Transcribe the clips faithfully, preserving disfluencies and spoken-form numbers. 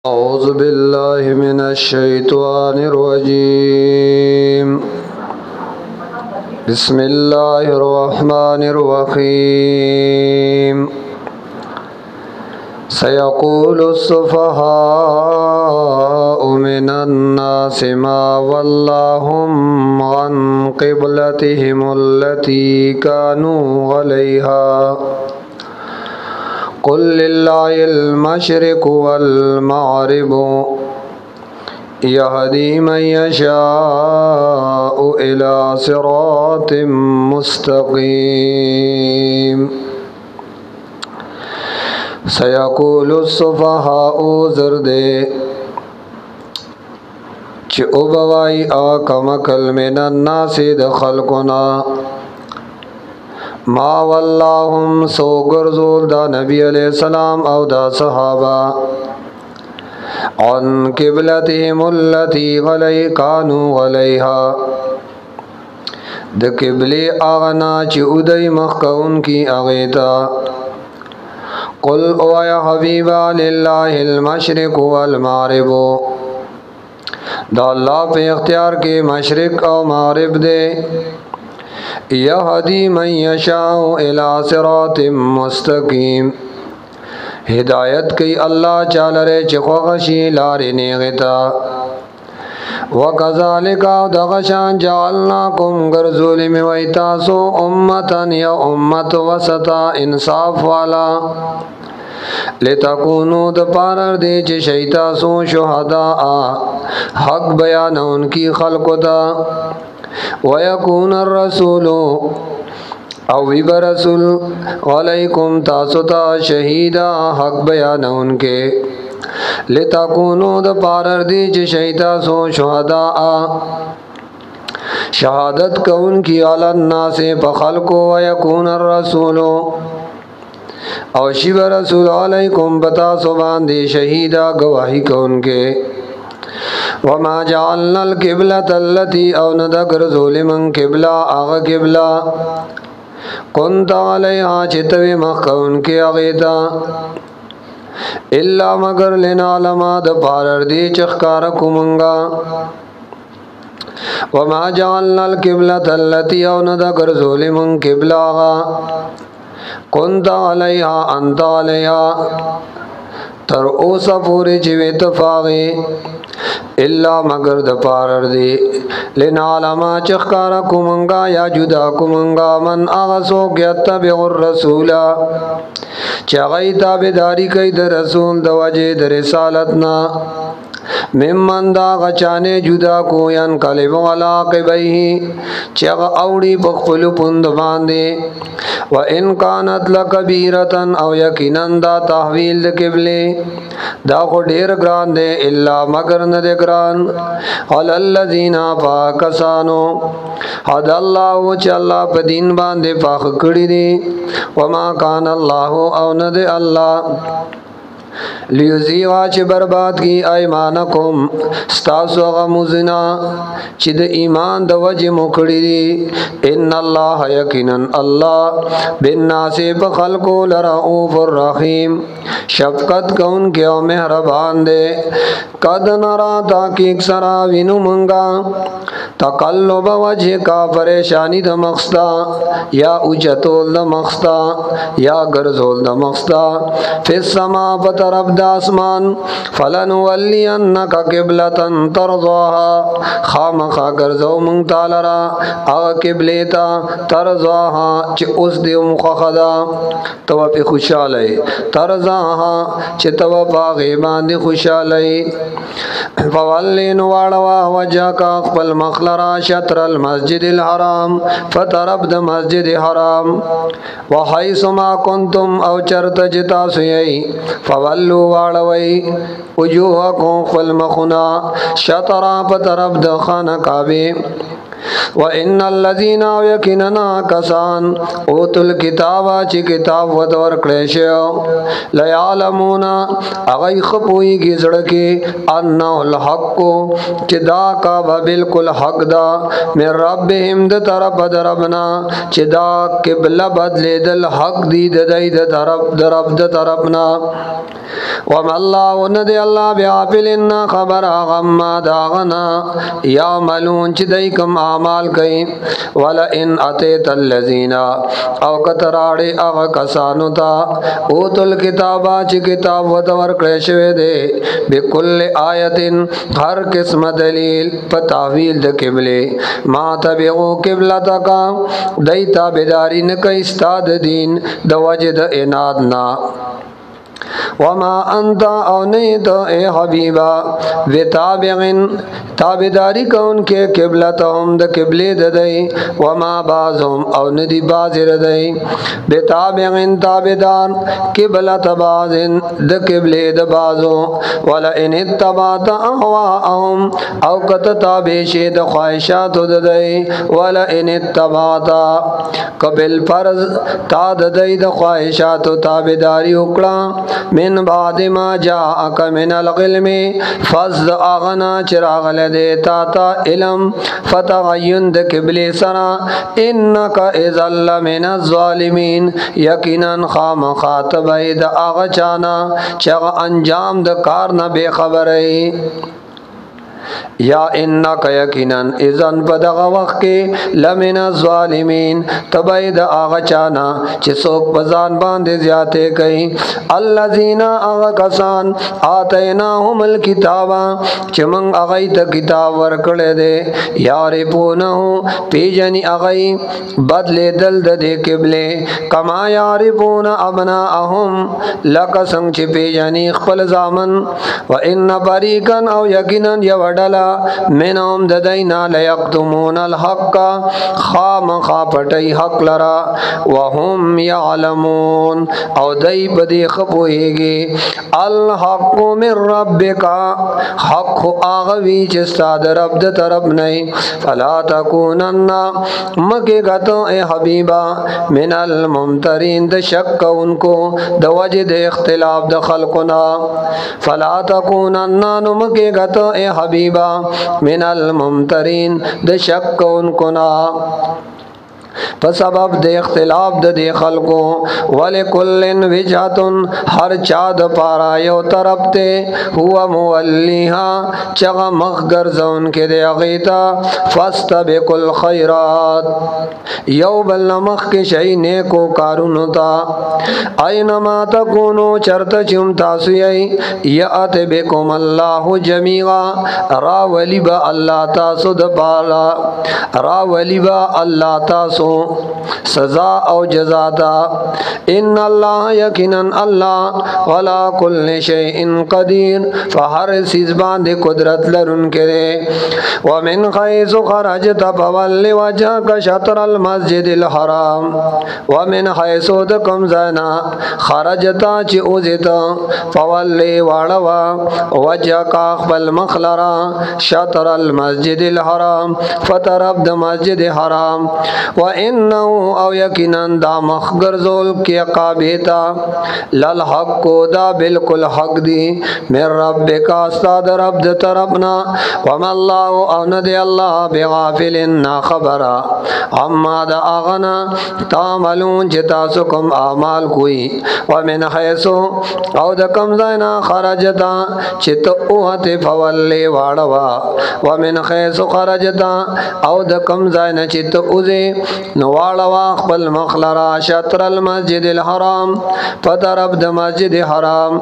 أعوذ بالله من الشيطان الرجيم بسم الله الرحمن الرحيم سيقول السفهاء من الناس ما ولاهم عن قبلتهم التي كانوا عليها قل لله المشرق والمغرب يهدي من يشاء إلى صراط مستقيم سيقول السفهاء زرد چه اوبوائی آکمکل من الناس دخلقنا ما واللہم سو گرزول دا نبی علیہ السلام او دا صحابہ عن قبلتهم اللتی غلی کانو غلیها دا قبلی آغنا چی ادئی مخکون کی اغیتا قل او یا حبیبا للہ المشرق والمغرب دا اللہ پہ اختیار کے مشرق او مغرب دے یہدی من یشاء الی صراط مستقیم ہدایت کی اللہ چالرے چخوغشی لاری نیغتا وکذالک دغشان جعلناکم گرزول مویتاسو امتا یا امت وسطا انصاف والا لتکونو دپارر دے چھ شیطاسو شہداء حق بیانون کی خلقتا وَيَكُونَ الرَّسُولُ او وی برسول علیکم تاسوتا شہیدا حق بیانون کے لتکونو دا پارر دی چھ شہیداسو شہداء شہادت کون کی علی الناس پخلقو وَيَكُونَ الرَّسُولُ او شی برسول علیکم بتاسو باندی شہیدا گواہی کون کے وما جعلنا القبلة التي او ندگر ظلمن قبلہ آغا قبلہ کنت علیہا چتوی مخون کی اغیتا الا مگر لنعلما دپارر دی چخکارکو منگا وما جعلنا القبلة التي او ندگر ظلمن قبلہ آغا کنت علیہا انت علیہا تر اوسا پوری چوی تفاغی الا مگر د پارر دی لنعلما چخکارا کمنگا یا جدا کمنگا من اغسو یتبع الرسول چغی تابداری کئی در رسول د وجه در رسالتنا ممن دا غچانے جدا کو ین قلب علا قبیہی چغ اوڑی بخفل پند باندے و ان کانت لکبیرتن او یقینن دا تحویل دا قبلے دا خو ډیر گران دے الا مگر ندے گران علی الذین پاکسانو حد اللہ چ اللہ پا دین باندے پاک کڑی دی وما کان اللہ او ندے اللہ لیوزیغا چی برباد کی ایمانکم ستاسو غموزنا چی د ایمان د وجه مکڑی دی ان اللہ یقینن اللہ بالناس بخلقو لرعوف الرحیم شفقت کون کے او مہربان دے قد نرا تاکیق سراوینو منگا تقلب وجه کا پریشانی د مخستا یا اجتول د مخستا یا گرزول د مخستا فی السما طرف د اسمان فلنولینک قبلة ترضاها خامخا گرزو مونږ تعالی را هغه قبله ته ترضاها چې اوس دې مخخدا تو په خوشاله ترضاها چې تو په غیبان خوشاله فولین واړوا وجهک خپل مخلرا شطر المسجد الحرام فطرف د مسجد حرام وحيث ما کنتم او چرت جتا سوی فولو واړوي وجوهکم خپل مخنا شطر په طرف د خانه کعبه وَإِنَّ الَّذِينَ يَكِنَنَا كَسَانْ اوتُ الْكِتَابَ چی کتاب ودور کلیشو لَيَعْلَمُونَ اغی خپوئی کی زڑکی انہو الحق چی دا کعبہ بالکل حق دا من ربهم دا طرف دربنا چی دا قبلہ بدلی دل حق دی دا دی دا طرف دا طرفنا وَمَا اللَّهُ وَنَدِي اللَّهُ بِعَافِلِنَّا خبر آغم داغنا یعملون چی دیکم اعمال کئی وَلَئِنْ أَتَيْتَ الَّذِينَ او کتراڑی اغا کسانو تا اوتو الکتابا چی کتاب ودور کلیشوے دے بکل آیتن ہر قسم دلیل پتاویل دا قبلے ما تبعو قبلتا کا دیتا بیداری نکا استاد دین دا وجد انادنا وما انت او نیت اے حبیبا وتابعن تابداری کون کے قبلتهم د قبلے ددئی وما بعضهم او ندی باز ردئی بتابعن تابدار قبلت بعض د قبلے د بعضو ولئن اتبعت اهواءهم او کت تابع د خواہشات ددئی ولئن اتبعت قبل فرض تا ددئی د خواہشات تابداری وکړه من بعد ما جاءك من العلم فز اغنا چراغ لدیتا تا علم فتغین د قبل سرا انک اذا لمن الظالمین یقینا خام خاطب د اغ چانا چغ انجام د کار نه بے خبرئی یا انک یقینا اذن بدغ وقت کے لمن الظالمین تبید آغا چانا چی سوک بزان باندے زیادے کئی الذین آغا کسان آتیناہم الکتابا چی منگ اغی تا کتاب ورکڑے دے یارفونہو پیجنی اغی بدلے دل دے قبلے کما یارفون ابناءہم لکسنگ چی پیجنی خپل زامن و ان بریکن او یقینا یوڑلا منهم ددینا لیقتمون الحق خام خاپٹی حق لرا وهم یعلمون او دی بدی خپوئیگی الحق من ربکا حق آغوی چستاد رب د طرف نئی فلا تکونن مکے گتو اے حبیبا من الممترین د شک ان کو د وجد اختلاف د خلقنا فلا تکونن مکے گتو اے حبیبا من الممترین د شک ان کنا په سبب د اختلاف د دی خلقو ولکلن وجهتن هر چا د پارا یو طرف ته هو مولیها چغه مخگر زون کې دی غیتا فاستبقوا الخيرات یو بل مخ کې شي نیکو کارونو تا اينما تکونو چرته چم تاسو یې یات بكم الله جميعا را ولبا الله تاسو د پالا را ولبا الله تاسو سزا او جزا دا ان اللہ یقینا اللہ ولا کل شیء قدیر فہر چیز باندې قدرت لرن کرے ومن حيث خرجت فول وجهك شطر المسجد الحرام ومن حيث دکم زنا خرجت چ اوزت فول واړوا وجهك خپل مخلرا شطر المسجد الحرام فترب د مسجد حرام وانه او یقینا دا مخگر زول کی عقابیتا للحق دا بالکل حق دی من ربک استاد رب د طرفنا وما الله او ندی الله بغافل نا خبر اما دا اغنا تعملون جتا سکم اعمال کوئی ومن حيث او د کم زینا خرجتا چت اوت فولی واړوا ومن حيث خرجتا او د کم زینا چت اوزه نواړوا خپل مخلرا شطر المسجد الحرام فطرف د مسجد حرام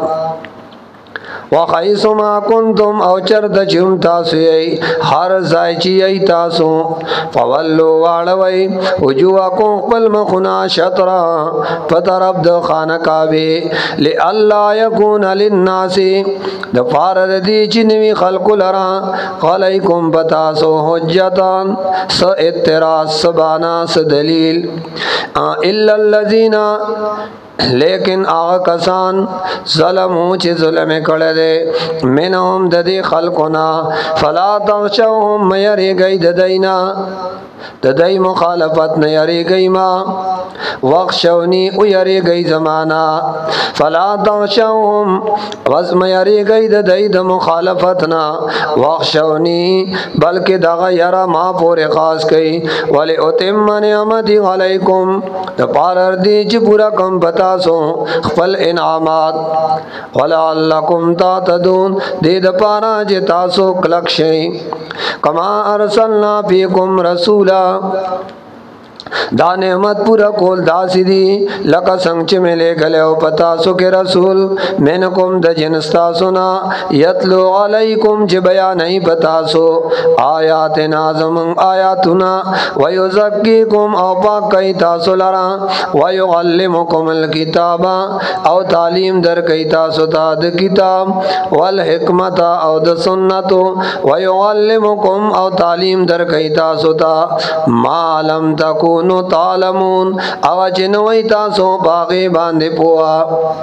وحیث ما کنتم او چرد چم تاسو ای هر ځای چې ای تاسو فولو واړوي وجوهکم خپل مخنا شطر فطرف د خانه کعبه لالا یکون للناس د فارد دی چې نوی خلق لرا علیکم بتاسو حجتان س اعتراض سبانا س دلیل الا الذين لیکن آغا کسان ظلمو چی ظلم کردے منهم ددی خلقنا فلا تغشوهم میری گئی ددینا ددی مخالفت نیری گئی ما وخشونی او یری گئی زمانا فلا تغشوهم وز میری گئی ددی د مخالفتنا وخشونی بلکہ دغا یرا ما پوری خاص کئی ولی اتم نعمتی علیکم دپارر دی چی پورا کم بتاسو خپل انعامات ولعلکم تعتدون دی دپارا چی تاسو کلک شئی کما ارسلنا فیکم رسولا دا نعمت پورا کول داسی دی لکا سنگ چی ملے گلے و پتاسو کے رسول منکم دا جنستا سنا یتلو علیکم چی بیانی پتاسو آیاتنا زمن آیاتنا ویزکیکم او پاک کئی تاسو لرا ویعلمکم الکتابا او تعلیم در کئی تاسو تا دا کتاب والحکمتا او دا سنتو ویعلمکم او تعلیم در کئی تاسو تا ما لم تکو نو تعلمون او چنوی تاسو باغی باندے پوا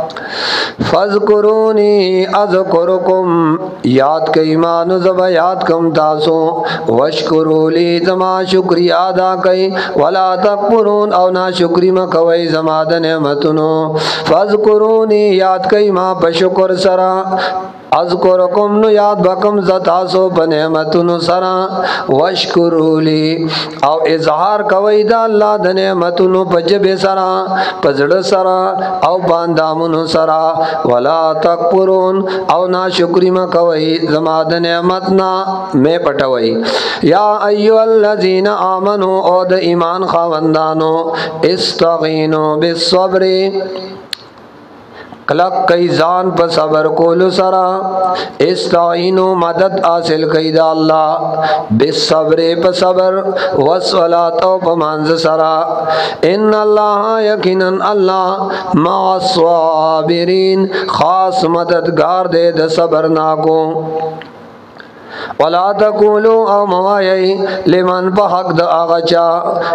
فذکرونی اذکرکم یاد کئی مانو زب یاد کم تاسو وشکرولی زما شکری ادا کئی ولا تکبرون او نا شکری مکوی زما د نعمتونو فذکرونی یاد کئی ما پشکر سرا اذکرکم نو یاد بکم زتاسو بنعمتونو سرا وشکرولی او اظہار کوئی دا اللہ د نعمتونو پجب سرا پزڑ سرا او باندامونو سرا ولا تکبرون او نا شکری ما کوئی زما د نعمتنا میں پٹوئی یا ایو الذین آمنو او د ایمان خواندانو استغینو بالصبر کلک کئی زان پا صبر کولو سرا استعینو مدد حاصل کئی دا اللہ بالصبر پا صبر والصلاة پا منز سرا ان اللہ یقیناً اللہ مع الصابرین خاص مددگار دے دا صبر ناکو ولا تقولوا او موائی لمن بحق دا آغچا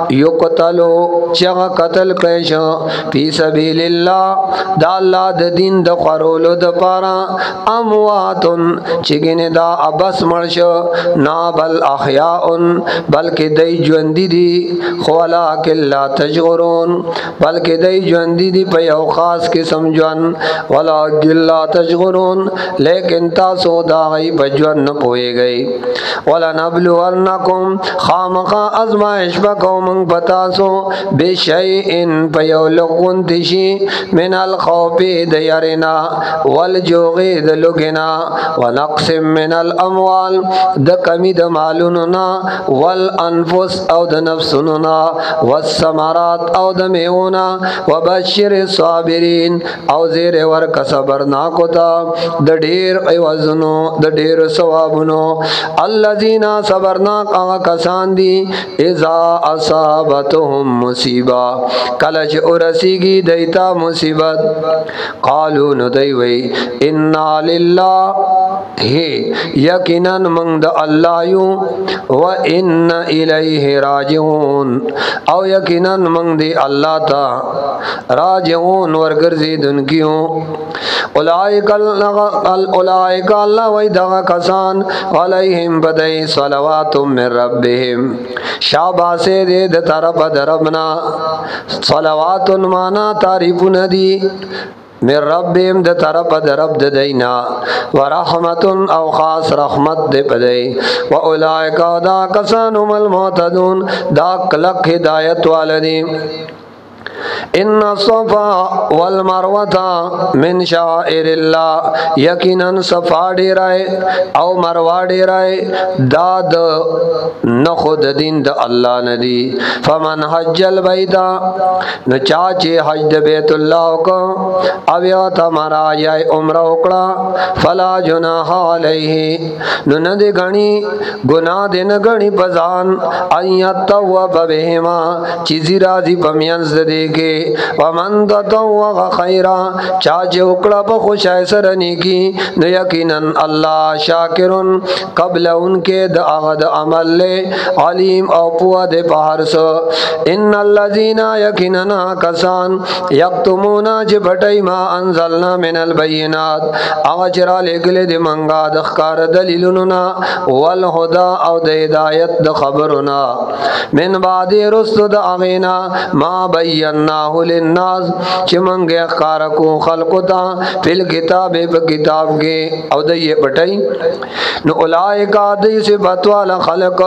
یقتلو چغا قتل کریشا فی سبیل اللہ دا اللہ دا دین دا قرولو دا پارا امواتن چگن دا ابس مرشا نا بل احیاؤن بلکہ دی جوندی دی خولاکن لا تشغرون بلکہ دی جوندی دی پی او خاص قسم جون ولاکن لا تشغرون لیکن تاسو دا غی بجون نپوئے گئے وَلَنَبْلُوَنَّكُمْ خامقا ازمائش بکو منگ بتاسو بشیئن پیولقن تشی من الخوف دیارنا والجوغ دلگنا ونقص من الاموال دکمی دمالوننا والانفس او دنفسننا والسمرات او دمیونا وبشر الصابرین او زیر ورک صبرناکو تا دڑیر عوضنو دڑیر ثوابنو الذین صبرناک آغا کسان دی اذا اصابتهم مصیبہ کلچ ارسیگی دیتا مصیبت قالو ندیوی انا للہ ہے یقیناً من دا اللہ یوں و ان الیہ راجعون او یقیناً من دی اللہ تا راجعون ورگرزی دن کیوں اولائک اللہ وی دغا کسان علیہم بدئی صلوات من ربهم شابہ سے دے د طرف دربنا صلوات مانا تعریف ندی من ربهم د طرف درب دینا ورحمت او خاص رحمت دے پدئی و اولئک دا کسان هم المعتدون دا کلک ہدایت والدی ان الصفا والمروة من شعائر اللہ یقیناً صفا ڈیرائے او مروا ڈیرائے داد نخود دین دا اللہ ندی فمن حج البیتا نچاچے حج دا بیت اللہ کو اویا تمہارا یا عمرہ اکڑا فلا جناح علیہ نند گھنی گناہ دن گھنی پزان ایت توب بہما چیزی رازی پمینز دے کې ومن تطوع خیرا چا چې وکړه په خوشای سره نیکی نو یقینا الله شاکرون قبل انکه د هغه د عمل له علیم او پوه د پهرس ان الذين یقینا کسان یکتمون چې بټای ما انزلنا من البینات هغه چې را لګلې د منګه د ښکار دلیلونو والهدى او د هدایت د خبرنا من بعد رسل د اغینا ما بیناه للناس چې مونږه ښکار کو خلق ته فل کتاب په کتاب کې او د یې پټای نو اولائک د صفات والا خلق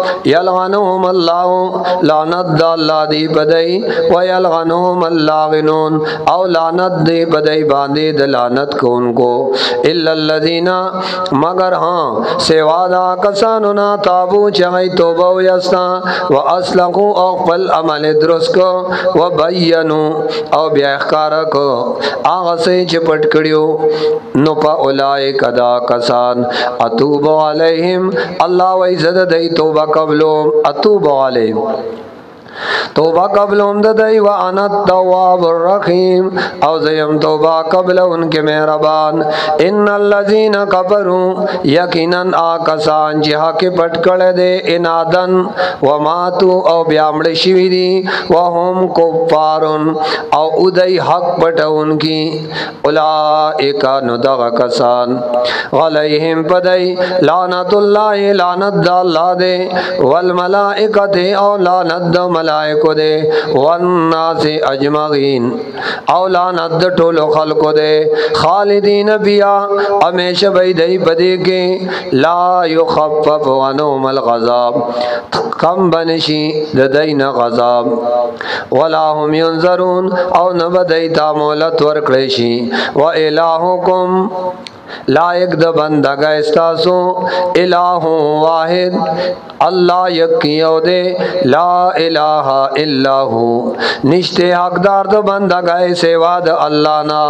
یلعنهم الله لعنت الله دی بدای و یلعنهم اللاعنون او لعنت دی بدای باندې د لعنت کوونکو الا الذين مگر ہاں سوا دا کسانو نا تابو چغی توبہ ویستا و اصلقو او قبل عمل درست کو و بینو او بیا اخکارا کو آغا سے چپٹ کریو نو پا اولائک دا کسان اتوب علیہم اللہ ویزد دی توبہ قبلو اتوب علیہم توبہ قبل امددائی و انا التواب الرحیم او زیم توبہ قبل ان کے مہربان ان الذین کفروا یقینا آکسان جہا کے پٹ کڑے دے انادن و ماتو او بیامڑ شوی دی و هم کفارن او ادائی حق پٹ ان کی اولائکا ندغ کسان غلیہم پدائی لعنت اللہ لعنت دا اللہ دے والملائکت او لعنت دا ملائکو دے والناس اجمعین او لعنت دا ٹولو خلقو دے خالدین بیا ہمیشہ بیدئی بدے کے لا یخفف عنہم الغضاب کم بنشی ددین غضاب ولا هم ینظرون او نبدئی تامولت ورکڑشی و الہکم لائق د بندگا استاسو الہ واحد اللہ یکیو دے لا الہ الا ہو نشتے حقدار د بندگا سوا د اللہ نا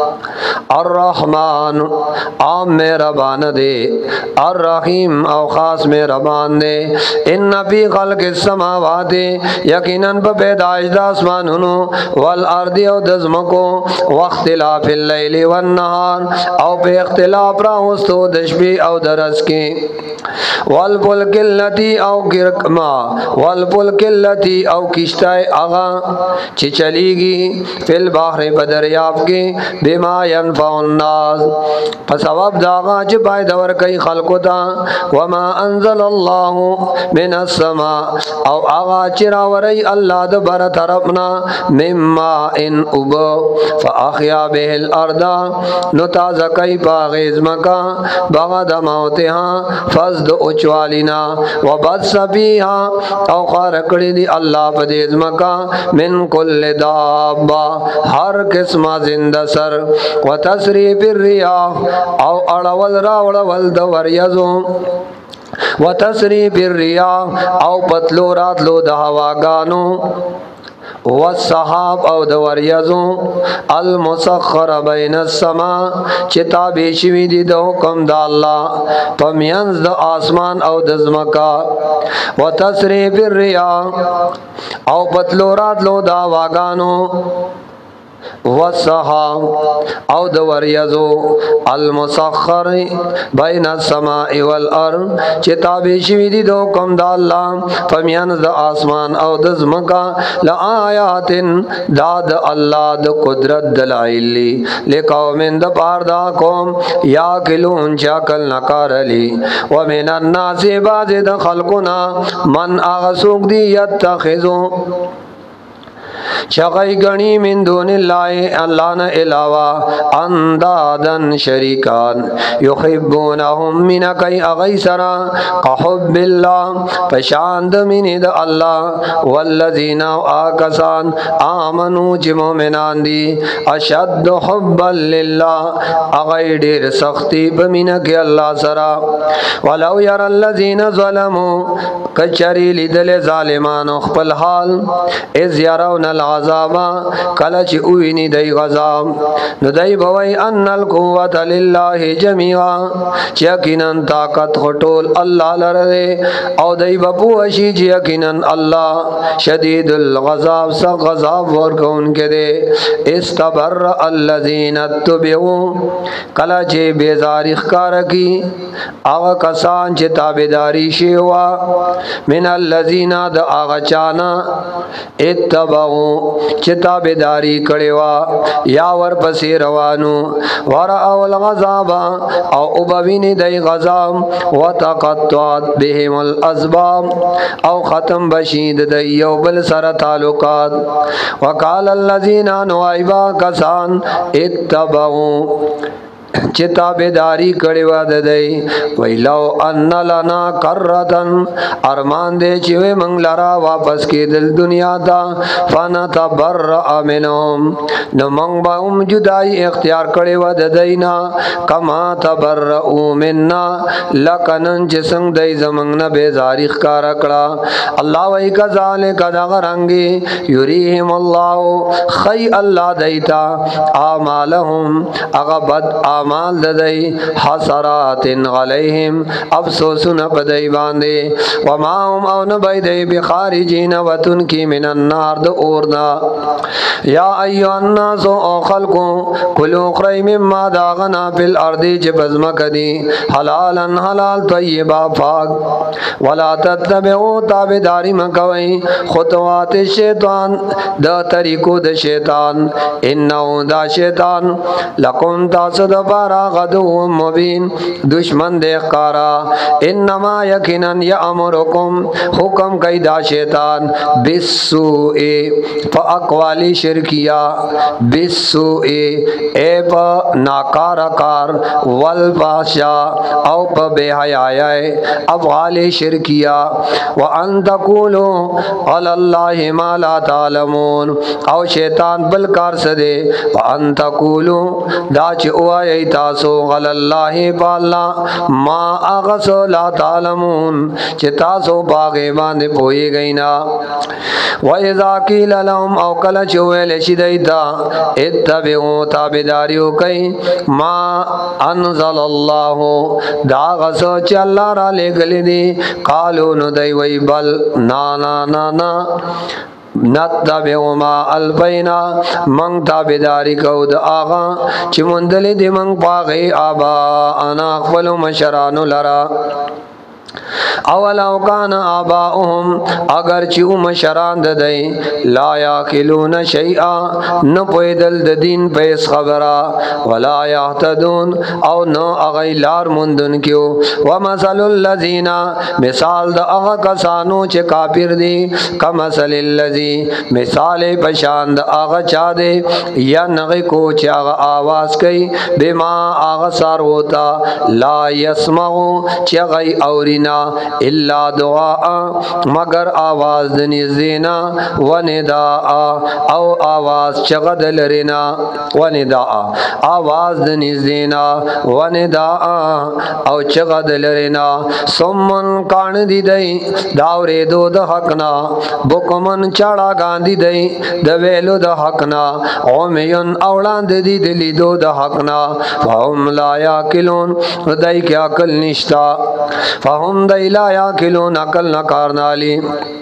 الرحمن عام مہربان دے الرحیم او خاص مہربان دے ان فی خلق السماوات یقینا پیدائش د اسمانونو والارض او دزمکو واختلاف اللیل والنهار او پہ اختلاف راوستو دشبی او درس کی والفلک اللتی او گرکما والفلک اللتی او کشتای اغا چی چلی گی فی البحر بدریاب کی بما ینفع الناس پس واب داغا چی پای دور کئی خلقو تا وما انزل اللہ من السماء او اغا چی راوری اللہ دبر طرفنا مما ان ابو فاخیا به الارض نتازا کئی پاغیز مکا بغد موتها فزد اچوالینا و بد سبیها او خارکڑی دی اللہ پدیز مکا من کل دابا ہر قسم زندہ سر و تسریب الریاح او اڑول راوڑول دوریزو و تسریب الریاح او پتلو راتلو دہواگانو والصحاب او دوریزو المسخر بین السماء چتا بیشوی دی دو حکم دا اللہ پمینز دا آسمان او دزمکا و تسریب الریاح او پتلورات لو دا واگانو والصحاب او دوریزو المسخر بین السماء والارض چتابی شوی دی دو کم دا اللہ فمیانز دا آسمان او دزمکا لآیات دا دا اللہ دا قدرت دلائلی لقوم دا پار دا قوم یا کلون چاکل نکارلی ومن الناس باز دا خلقنا من آغسوک دی یتخذو چغی گنی من دون اللہ اللہ نا علاوہ اندادن شریکان یحبونہم من کئی اغی سرا قحب اللہ پشاند من دا اللہ والذین آکسان آمنو چی مومنان دی اشد حبا للہ اغی دیر سختی بمن کی اللہ سرا ولو یر الذین ظلمو کچری لدل ظالمان اخپل حال از یرون العذاب کله چې اویني دی غذاب نو دی بوي ان القوت لله جميعا چې یقینا طاقت خټول الله لره او دی بپو شي چې یقینا الله شدید الغضب سخت غضب ورکون کړي استبر الذين اتبعوا کله چې بیزاری ښکار کی هغه کسان چې تابعداري شي وا من الذين د هغه چانا اتبعوا چې تابعداري کړي وا یا ور پسې روانو ور اول غضب او وبوینه دی غضب وتقطعت بهم الاسباب او ختم بشید د یو بل سره تعلقات وقال الذين نوایبا کسان اتبعوا چې تابعداري کړي و د دی ویلو ان لنا کرتن ارمان دې چې و منګ لرا واپس کېدل دنیا ته فنتبرأ منهم نو منګ به هم جدای اختیار کړي و د دینا کما تبرؤ منا لکنن چې څنګه دای زمنګ نه بیزاری ښکارا کړه الله وای کذالک دغه رنګي یریهم الله خی الله دیتا اعمالهم هغه بد مال ددای حسرات علیہم افسوسنا بدای باندې وما هم او نه بيدای بخارجین وتن کی من النار د اورنا یا ایو الناس او خلقو کلوا خری مما داغنا فی الارض جبزم کدی حلالا حلال طیبا پاک ولا تتبعوا تابعداری مکوئ خطوات الشیطان د طریقو د شیطان انه دا شیطان لکم تاسو د بارا غدو مبین دشمن دے قارا انما یقینا یامرکم حکم کیدا شیطان بالسوء فاقوالی شرکیہ بالسوء اے پا ناکارکار والفاشا او پا بے حیائی افعال شرکیہ وان تقولو علی اللہ ما لا تعلمون او شیطان بلکار سدے وان تقولو دا چی اوائی تاسو غل الله بالله ما اغسو لا تعلمون چې تاسو باغې باندې پوي غینا و اذا قيل لهم او کله چې ویل شي دیتا اتبعوا تابعداریو کوي ما انزل الله دا غسو چې الله را لګل دي قالو نو دی وی بل نا نا نا نا نتبعو ما الفینا منگ تابداری کو دا آغا چی مندلی دی منگ پاغی آبا انا اخفلو مشرانو لرا اولو کان آباؤهم اگر چی او مشران ددئی لا یاکلون شیئا نو پویدل د دین پیس خبرا ولا یحتدون او نو اغی لار مندن کیو ومثل اللذین مثال د اغا کسانو چی کافر دی کمثل اللذی مثال پشاند اغا چا دے یا نغی کو چی اغا آواز کئی بما اغا سار ہوتا لا یسمعو چی اغی اورینا الا دعاء مگر آواز دنیزینا و نداء او آواز چغد لرنا و نداء آواز دنیزینا و نداء او چغد لرنا سمن کان دی دی داوری دو د حقنا بکمن چاڑا گاندی دی د ویلو د حقنا عمیون اولاند دی دلی دو د حقنا فهم لا یاکلون دای کیا کل نشتا فهم دی لا یاکلون عقل نکارنالی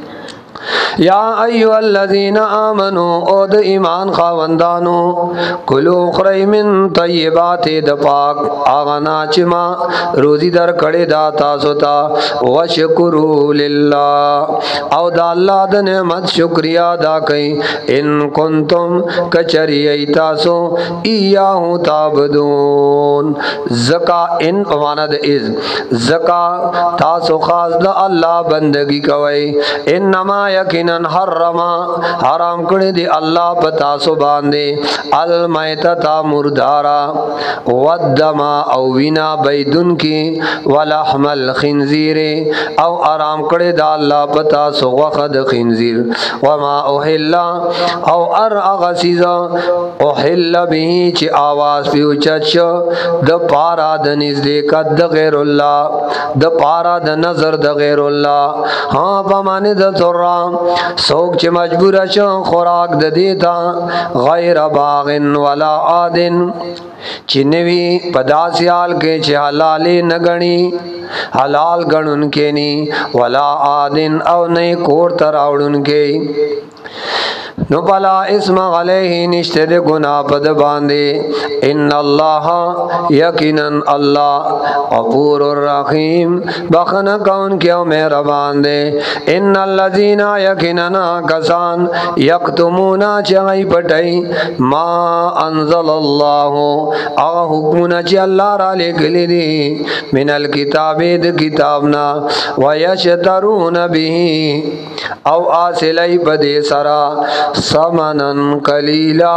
یا ایو الذین آمنو او د ایمان خاوندانو کلو خری من طیبات د پاک آغنا چما روزی در کڑی دا تاسو تا وشکرو للہ او دا اللہ د نعمت شکریہ دا کئی ان کنتم کچری ای تاسو ایاہو تابدون زکا ان پماند از زکا تاسو خاص دا اللہ بندگی کوئی انما یقیناً حرم حرام کړی دی الله پتا سو باندې المیتتا مردارا ودم او وینا بيدن کی ولحم الخنزیر او حرام کړی دی الله پتا سو وخد خنزیر وما اوحل او ار اغسیز اوحل به چې आवाज پیوچچ د پارا د نږدې کد غیر الله د پارا د نظر د غیر الله ها پمانه د ترام سوک چې مجبور شو خوراک د دیتا غیر باغن ولا عادن چې نوی پداسیال کې چې حلال نه غني حلال غنون کې ني ولا عادن او نه کور تر اورون کې نو بلا اسم علیہ نشتے دے گناہ پد باندے ان اللہ یقینا اللہ غفور الرحیم بخنا کون کیوں مہربان دے ان الذین یقینا کسان یکتمون چغی پٹئی ما انزل اللہ اغا حکمنا چی اللہ را لکلی دی من الکتاب د کتابنا ویشترون به او آسلی پدے سرا سمنن قلیلا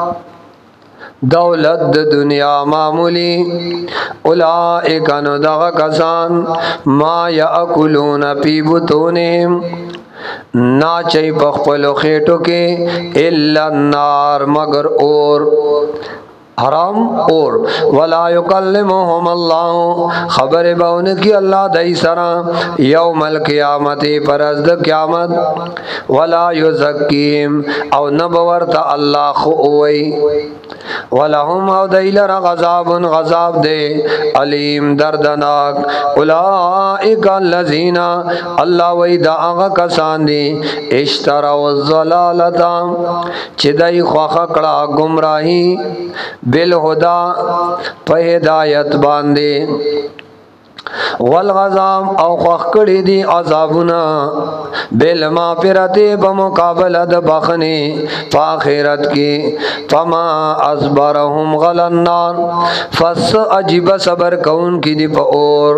دولت د دنیا معمولی اولئک نو دغه کسان ما یاکلون فی بطونهم ناچي پخپلو خېټو کې الا النار مگر اور حرام اور ولا یکلمهم الله خبر باون کی اللہ دای سرا یوم القیامت پرز د قیامت ولا یزکیم او نبورت الله خو وی ولهم او دیلر غضاب غضاب دے علیم دردناک اولئک الذین اللہ وی دا آغا کسان دی اشتروا الضلالتا چی دای خواخ کڑا گمراہی بالہدا پہ ہدایت باندے والغضام او خوخ کړي دي عذابنا بالمغفرت بمقابله د بخنه په آخرت کې فما اصبرهم غلنار فس عجب صبر کون کی دی په اور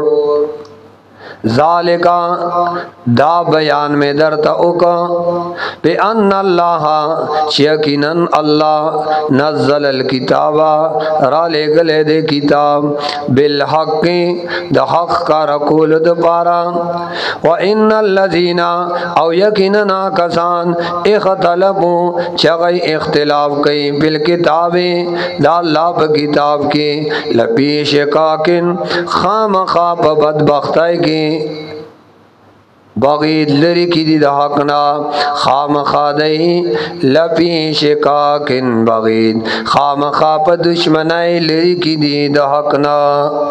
ذالکا دا بیان میں درتا اوکا بے ان اللہ یقیناً اللہ نزل الکتابا را لے گلے دے کتاب بالحق دا حق کا رکول دا پارا و ان الذین او یقیناً کسان اختلفو چغی اختلاف کئی بالکتاب دا اللہ پا کتاب کی لپیش کاکن خام خواب بدبختائی کی بغید لری کی دی دا حقنا خام خادئی لپی شکاکن بغید خام خواب دشمنائی لری کی دی دا حقنا